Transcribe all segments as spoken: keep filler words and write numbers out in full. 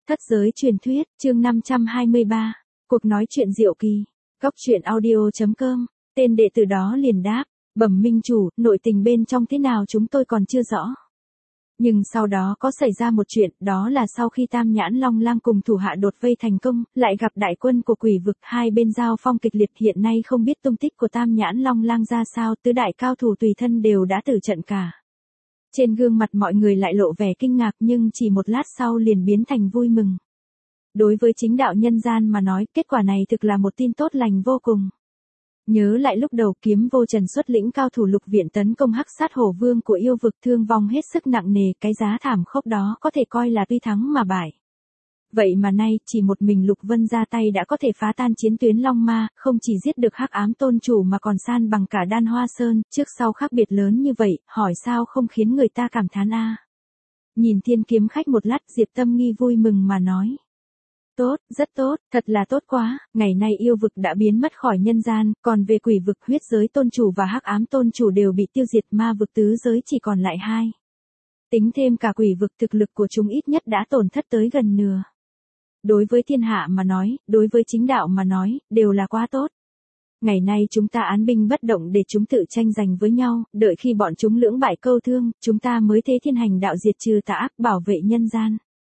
Thất giới truyền thuyết, chương năm trăm hai mươi ba. Cuộc nói chuyện diệu kỳ. Góc truyện audio chấm com. Tên đệ tử đó liền đáp, bẩm minh chủ, nội tình bên trong thế nào chúng tôi còn chưa rõ. Nhưng sau đó có xảy ra một chuyện, đó là sau khi Tam Nhãn Long Lang cùng thủ hạ đột vây thành công, lại gặp đại quân của quỷ vực, hai bên giao phong kịch liệt, hiện nay không biết tung tích của Tam Nhãn Long Lang ra sao, tứ đại cao thủ tùy thân đều đã tử trận cả. Trên gương mặt mọi người lại lộ vẻ kinh ngạc, nhưng chỉ một lát sau liền biến thành vui mừng. Đối với chính đạo nhân gian mà nói, kết quả này thực là một tin tốt lành vô cùng. Nhớ lại lúc đầu Kiếm Vô Trần xuất lĩnh cao thủ lục viện tấn công Hắc Sát Hổ Vương của yêu vực, thương vong hết sức nặng nề, cái giá thảm khốc đó có thể coi là tuy thắng mà bại. Vậy mà nay, chỉ một mình Lục Vân ra tay đã có thể phá tan chiến tuyến Long Ma, không chỉ giết được Hắc Ám Tôn chủ mà còn san bằng cả Đan Hoa Sơn, trước sau khác biệt lớn như vậy, hỏi sao không khiến người ta cảm thán a. Nhìn Thiên Kiếm Khách một lát, Diệp Tâm Nghi vui mừng mà nói. Tốt, rất tốt, thật là tốt quá, ngày nay yêu vực đã biến mất khỏi nhân gian, còn về quỷ vực, huyết giới tôn chủ và hắc ám tôn chủ đều bị tiêu diệt, ma vực tứ giới chỉ còn lại hai. Tính thêm cả quỷ vực, thực lực của chúng ít nhất đã tổn thất tới gần nửa. Đối với thiên hạ mà nói, đối với chính đạo mà nói, đều là quá tốt. Ngày nay chúng ta án binh bất động để chúng tự tranh giành với nhau, đợi khi bọn chúng lưỡng bại câu thương, chúng ta mới thế thiên hành đạo diệt trừ tà ác, bảo vệ nhân gian.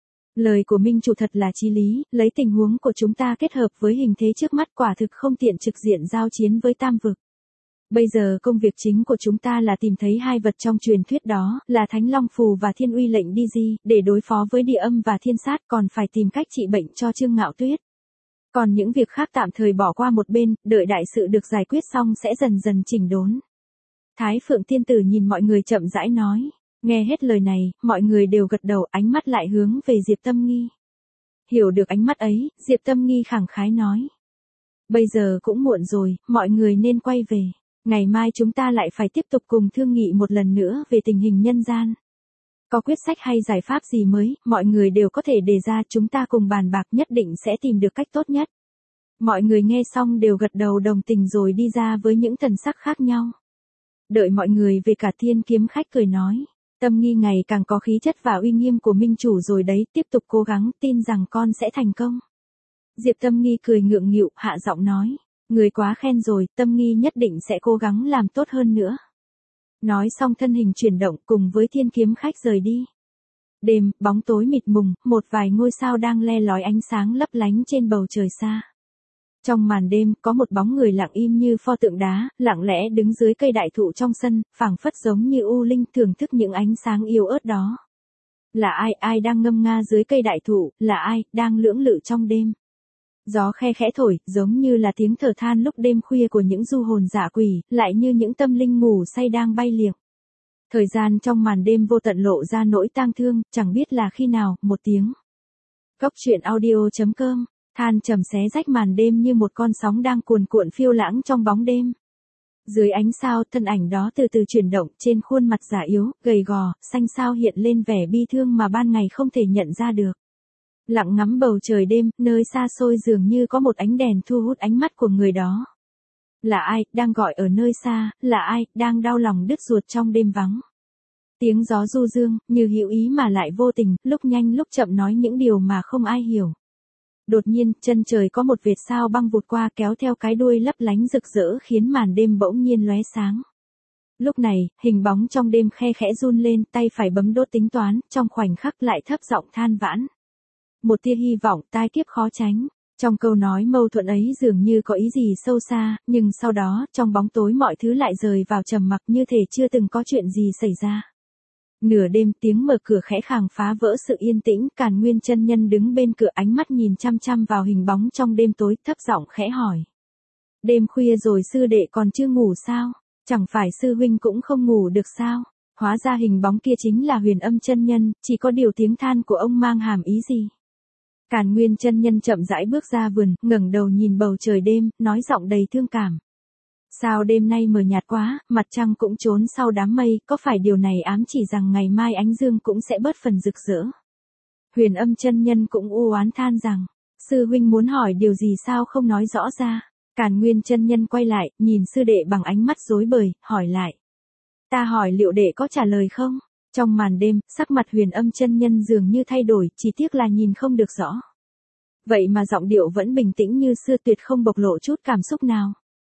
Lời của Minh chủ thật là chí lý, lấy tình huống của chúng ta kết hợp với hình thế trước mắt, quả thực không tiện trực diện giao chiến với tam vực. Bây giờ công việc chính của chúng ta là tìm thấy hai vật trong truyền thuyết đó, là Thánh Long Phù và Thiên Uy Lệnh Đi Di, để đối phó với địa âm và thiên sát, còn phải tìm cách trị bệnh cho Trương Ngạo Tuyết. Còn những việc khác tạm thời bỏ qua một bên, đợi đại sự được giải quyết xong sẽ dần dần chỉnh đốn. Thái Phượng Tiên Tử nhìn mọi người chậm rãi nói. Nghe hết lời này, mọi người đều gật đầu, ánh mắt lại hướng về Diệp Tâm Nghi. Hiểu được ánh mắt ấy, Diệp Tâm Nghi khẳng khái nói. Bây giờ cũng muộn rồi, mọi người nên quay về. Ngày mai chúng ta lại phải tiếp tục cùng thương nghị một lần nữa về tình hình nhân gian. Có quyết sách hay giải pháp gì mới, mọi người đều có thể đề ra, chúng ta cùng bàn bạc, nhất định sẽ tìm được cách tốt nhất. Mọi người nghe xong đều gật đầu đồng tình rồi đi ra với những thần sắc khác nhau. Đợi mọi người về cả Thiên Kiếm Khách cười nói. Tâm Nghi ngày càng có khí chất và uy nghiêm của minh chủ rồi đấy, tiếp tục cố gắng, tin rằng con sẽ thành công. Diệp Tâm Nghi cười ngượng nghịu, hạ giọng nói, người quá khen rồi, Tâm Nghi nhất định sẽ cố gắng làm tốt hơn nữa. Nói xong thân hình chuyển động cùng với Thiên Kiếm Khách rời đi. Đêm, bóng tối mịt mùng, một vài ngôi sao đang le lói ánh sáng lấp lánh trên bầu trời xa. Trong màn đêm, có một bóng người lặng im như pho tượng đá, lặng lẽ đứng dưới cây đại thụ trong sân, phảng phất giống như u linh thưởng thức những ánh sáng yếu ớt đó. Là ai, ai đang ngâm nga dưới cây đại thụ, là ai, đang lưỡng lự trong đêm. Gió khe khẽ thổi, giống như là tiếng thở than lúc đêm khuya của những du hồn dã quỷ, lại như những tâm linh ngủ say đang bay liệng. Thời gian trong màn đêm vô tận lộ ra nỗi tang thương, chẳng biết là khi nào, một tiếng. Góc truyện audio chấm com. Than trầm xé rách màn đêm như một con sóng đang cuồn cuộn phiêu lãng trong bóng đêm. Dưới ánh sao, thân ảnh đó từ từ chuyển động, trên khuôn mặt già yếu, gầy gò, xanh xao hiện lên vẻ bi thương mà ban ngày không thể nhận ra được. Lặng ngắm bầu trời đêm, nơi xa xôi dường như có một ánh đèn thu hút ánh mắt của người đó. Là ai, đang gọi ở nơi xa, là ai, đang đau lòng đứt ruột trong đêm vắng. Tiếng gió du dương, như hữu ý mà lại vô tình, lúc nhanh lúc chậm nói những điều mà không ai hiểu. Đột nhiên, chân trời có một vệt sao băng vụt qua, kéo theo cái đuôi lấp lánh rực rỡ khiến màn đêm bỗng nhiên lóe sáng. Lúc này, hình bóng trong đêm khe khẽ run lên, tay phải bấm đốt tính toán, trong khoảnh khắc lại thấp giọng than vãn. Một tia hy vọng, tai kiếp khó tránh. Trong câu nói mâu thuẫn ấy dường như có ý gì sâu xa, nhưng sau đó, trong bóng tối mọi thứ lại rời vào trầm mặc như thể chưa từng có chuyện gì xảy ra. Nửa đêm, tiếng mở cửa khẽ khàng phá vỡ sự yên tĩnh, Càn Nguyên chân nhân đứng bên cửa, ánh mắt nhìn chăm chăm vào hình bóng trong đêm tối, thấp giọng khẽ hỏi. Đêm khuya rồi sư đệ còn chưa ngủ sao? Chẳng phải sư huynh cũng không ngủ được sao? Hóa ra hình bóng kia chính là Huyền Âm chân nhân, chỉ có điều tiếng than của ông mang hàm ý gì? Càn Nguyên chân nhân chậm rãi bước ra vườn, ngẩng đầu nhìn bầu trời đêm, nói giọng đầy thương cảm. Sao đêm nay mờ nhạt quá, mặt trăng cũng trốn sau đám mây, có phải điều này ám chỉ rằng ngày mai ánh dương cũng sẽ bớt phần rực rỡ? Huyền Âm chân nhân cũng u oán than rằng, sư huynh muốn hỏi điều gì sao không nói rõ ra? Càn Nguyên chân nhân quay lại, nhìn sư đệ bằng ánh mắt rối bời, hỏi lại. Ta hỏi liệu đệ có trả lời không? Trong màn đêm, sắc mặt Huyền Âm chân nhân dường như thay đổi, chỉ tiếc là nhìn không được rõ. Vậy mà giọng điệu vẫn bình tĩnh như xưa, tuyệt không bộc lộ chút cảm xúc nào.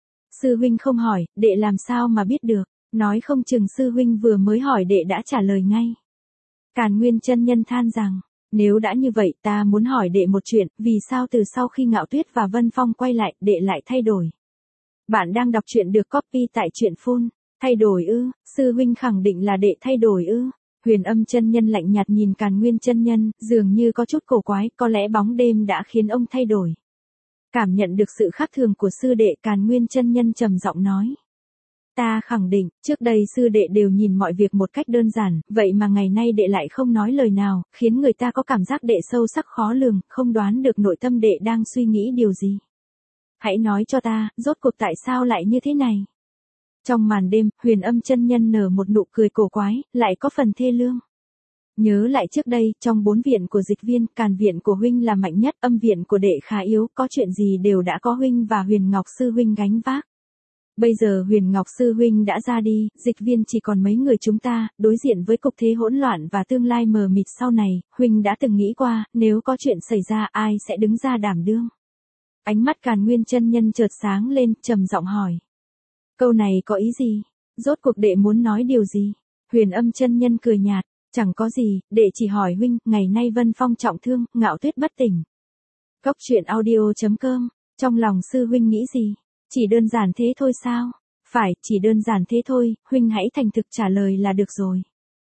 Sư huynh không hỏi, đệ làm sao mà biết được, nói không chừng sư huynh vừa mới hỏi đệ đã trả lời ngay. Càn Nguyên chân nhân than rằng, nếu đã như vậy ta muốn hỏi đệ một chuyện, vì sao từ sau khi Ngạo Tuyết và Vân Phong quay lại, đệ lại thay đổi? Bạn đang đọc truyện được copy tại truyện phun. Thay đổi ư? Sư huynh khẳng định là đệ thay đổi ư? Huyền Âm chân nhân lạnh nhạt nhìn Càn Nguyên chân nhân, dường như có chút cổ quái, có lẽ bóng đêm đã khiến ông thay đổi. Cảm nhận được sự khác thường của sư đệ, Càn Nguyên chân nhân trầm giọng nói. Ta khẳng định, trước đây sư đệ đều nhìn mọi việc một cách đơn giản, vậy mà ngày nay đệ lại không nói lời nào, khiến người ta có cảm giác đệ sâu sắc khó lường, không đoán được nội tâm đệ đang suy nghĩ điều gì. Hãy nói cho ta, rốt cuộc tại sao lại như thế này? Trong màn đêm, Huyền Âm chân nhân nở một nụ cười cổ quái, lại có phần thê lương. Nhớ lại trước đây, trong bốn viện của Dịch Viên, Càn viện của huynh là mạnh nhất, âm viện của đệ khá yếu, có chuyện gì đều đã có huynh và Huyền Ngọc sư huynh gánh vác. Bây giờ Huyền Ngọc sư huynh đã ra đi, Dịch Viên chỉ còn mấy người chúng ta, đối diện với cục thế hỗn loạn và tương lai mờ mịt sau này, huynh đã từng nghĩ qua, nếu có chuyện xảy ra ai sẽ đứng ra đảm đương? Ánh mắt Càn Nguyên chân nhân chợt sáng lên, trầm giọng hỏi. Câu này có ý gì? Rốt cuộc đệ muốn nói điều gì? Huyền Âm chân nhân cười nhạt, chẳng có gì, đệ chỉ hỏi huynh, ngày nay Vân Phong trọng thương, Ngạo Tuyết bất tỉnh. Cốc truyện audio chấm com, trong lòng sư huynh nghĩ gì? Chỉ đơn giản thế thôi sao? Phải, chỉ đơn giản thế thôi, huynh hãy thành thực trả lời là được rồi.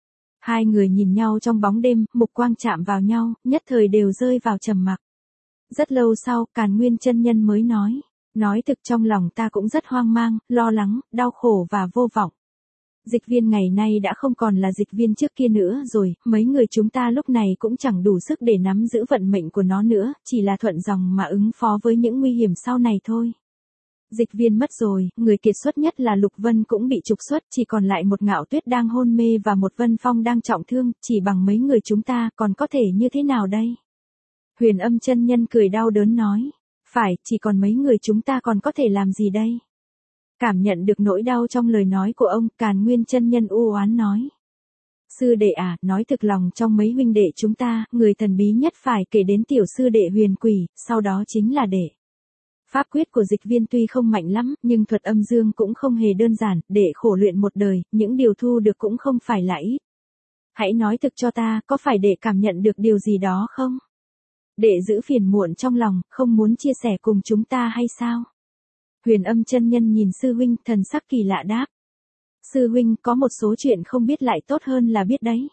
Hai người nhìn nhau trong bóng đêm, mục quang chạm vào nhau, nhất thời đều rơi vào trầm mặc. Rất lâu sau, Càn Nguyên chân nhân mới nói. Nói thực trong lòng ta cũng rất hoang mang, lo lắng, đau khổ và vô vọng. Dịch Viên ngày nay đã không còn là Dịch Viên trước kia nữa rồi, mấy người chúng ta lúc này cũng chẳng đủ sức để nắm giữ vận mệnh của nó nữa, chỉ là thuận dòng mà ứng phó với những nguy hiểm sau này thôi. Dịch Viên mất rồi, người kiệt xuất nhất là Lục Vân cũng bị trục xuất, chỉ còn lại một Ngạo Tuyết đang hôn mê và một Vân Phong đang trọng thương, chỉ bằng mấy người chúng ta còn có thể như thế nào đây? Huyền Âm chân nhân cười đau đớn nói. Phải, chỉ còn mấy người chúng ta còn có thể làm gì đây? Cảm nhận được nỗi đau trong lời nói của ông, Càn Nguyên chân nhân u oán nói. Sư đệ à, nói thực lòng trong mấy huynh đệ chúng ta, người thần bí nhất phải kể đến tiểu sư đệ Huyền Quỷ, sau đó chính là đệ. Pháp quyết của Dịch Viên tuy không mạnh lắm, nhưng thuật âm dương cũng không hề đơn giản, đệ khổ luyện một đời, những điều thu được cũng không phải là ít. Hãy nói thực cho ta, có phải đệ cảm nhận được điều gì đó không? Đệ giữ phiền muộn trong lòng, không muốn chia sẻ cùng chúng ta hay sao? Huyền Âm chân nhân nhìn sư huynh, thần sắc kỳ lạ đáp. Sư huynh, có một số chuyện không biết lại tốt hơn là biết đấy.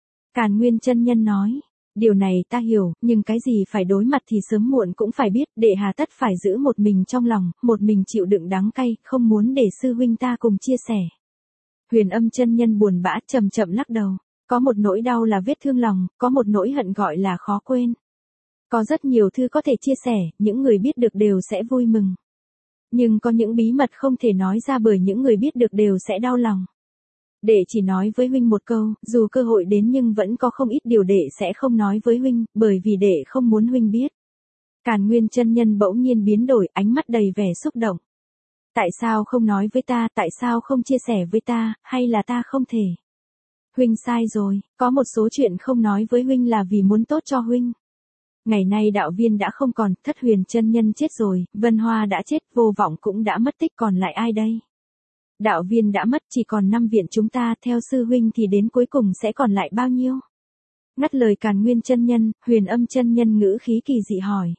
Càn Nguyên chân nhân nói. Điều này ta hiểu, nhưng cái gì phải đối mặt thì sớm muộn cũng phải biết, đệ hà tất phải giữ một mình trong lòng, một mình chịu đựng đắng cay, không muốn để sư huynh ta cùng chia sẻ. Huyền Âm chân nhân buồn bã chậm chậm lắc đầu. Có một nỗi đau là vết thương lòng, có một nỗi hận gọi là khó quên. Có rất nhiều thứ có thể chia sẻ, những người biết được đều sẽ vui mừng. Nhưng có những bí mật không thể nói ra bởi những người biết được đều sẽ đau lòng. Đệ chỉ nói với huynh một câu, dù cơ hội đến nhưng vẫn có không ít điều đệ sẽ không nói với huynh, bởi vì đệ không muốn huynh biết. Càn Nguyên chân nhân bỗng nhiên biến đổi, ánh mắt đầy vẻ xúc động. Tại sao không nói với ta, tại sao không chia sẻ với ta, hay là ta không thể? Huynh sai rồi, có một số chuyện không nói với huynh là vì muốn tốt cho huynh. Ngày nay đạo viên đã không còn, Thất Huyền chân nhân chết rồi, Vân Hoa đã chết, Vô Vọng cũng đã mất tích, còn lại ai đây? Đạo viên đã mất, chỉ còn năm viện chúng ta, theo sư huynh thì đến cuối cùng sẽ còn lại bao nhiêu? Ngắt lời Càn Nguyên chân nhân, Huyền Âm chân nhân ngữ khí kỳ dị hỏi.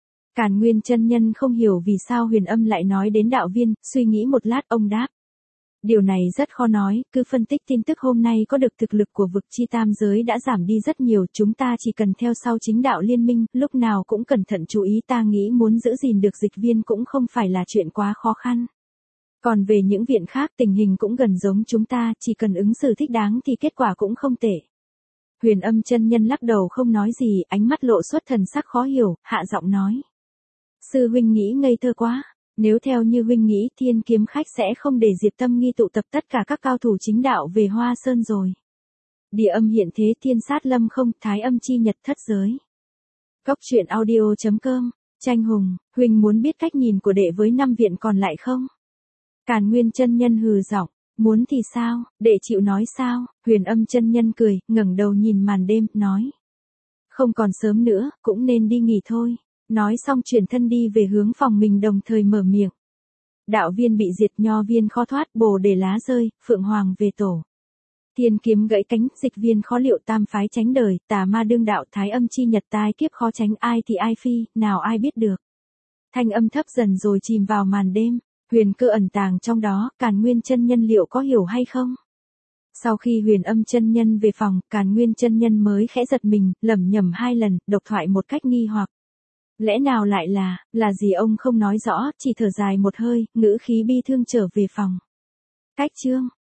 Càn Nguyên chân nhân không hiểu vì sao Huyền Âm lại nói đến đạo viên, suy nghĩ một lát ông đáp. Điều này rất khó nói, cứ phân tích tin tức hôm nay có được thực lực của vực chi tam giới đã giảm đi rất nhiều, chúng ta chỉ cần theo sau chính đạo liên minh, lúc nào cũng cẩn thận chú ý, ta nghĩ muốn giữ gìn được Dịch Viên cũng không phải là chuyện quá khó khăn. Còn về những viện khác tình hình cũng gần giống chúng ta, chỉ cần ứng xử thích đáng thì kết quả cũng không tệ. Huyền Âm chân nhân lắc đầu không nói gì, ánh mắt lộ xuất thần sắc khó hiểu, hạ giọng nói. Sư huynh nghĩ ngây thơ quá. Nếu theo như huynh nghĩ, Thiên Kiếm Khách sẽ không để Diệp Tâm Nghi tụ tập tất cả các cao thủ chính đạo về Hoa Sơn rồi. Địa âm hiện thế, thiên sát lâm không, thái âm chi nhật thất giới. Cốc truyện audio chấm com, tranh hùng, huynh muốn biết cách nhìn của đệ với năm viện còn lại không? Càn Nguyên chân nhân hừ giọng, Muốn thì sao, đệ chịu nói sao, Huyền Âm chân nhân cười, ngẩng đầu nhìn màn đêm, nói. Không còn sớm nữa, cũng nên đi nghỉ thôi. Nói xong chuyển thân đi về hướng phòng mình đồng thời mở miệng. Đạo viên bị diệt, nho viên khó thoát, bồ đề lá rơi, phượng hoàng về tổ. Thiên kiếm gãy cánh, dịch viên khó liệu, tam phái tránh đời, tà ma đương đạo, thái âm chi nhật, tai kiếp khó tránh, ai thì ai phi, nào ai biết được. Thanh âm thấp dần rồi chìm vào màn đêm, huyền cơ ẩn tàng trong đó, Càn Nguyên chân nhân liệu có hiểu hay không? Sau khi Huyền Âm chân nhân về phòng, Càn Nguyên chân nhân mới khẽ giật mình, lẩm nhẩm hai lần, độc thoại một cách nghi hoặc. Lẽ nào lại là, là gì ông không nói rõ, chỉ thở dài một hơi, ngữ khí bi thương trở về phòng. Cách chương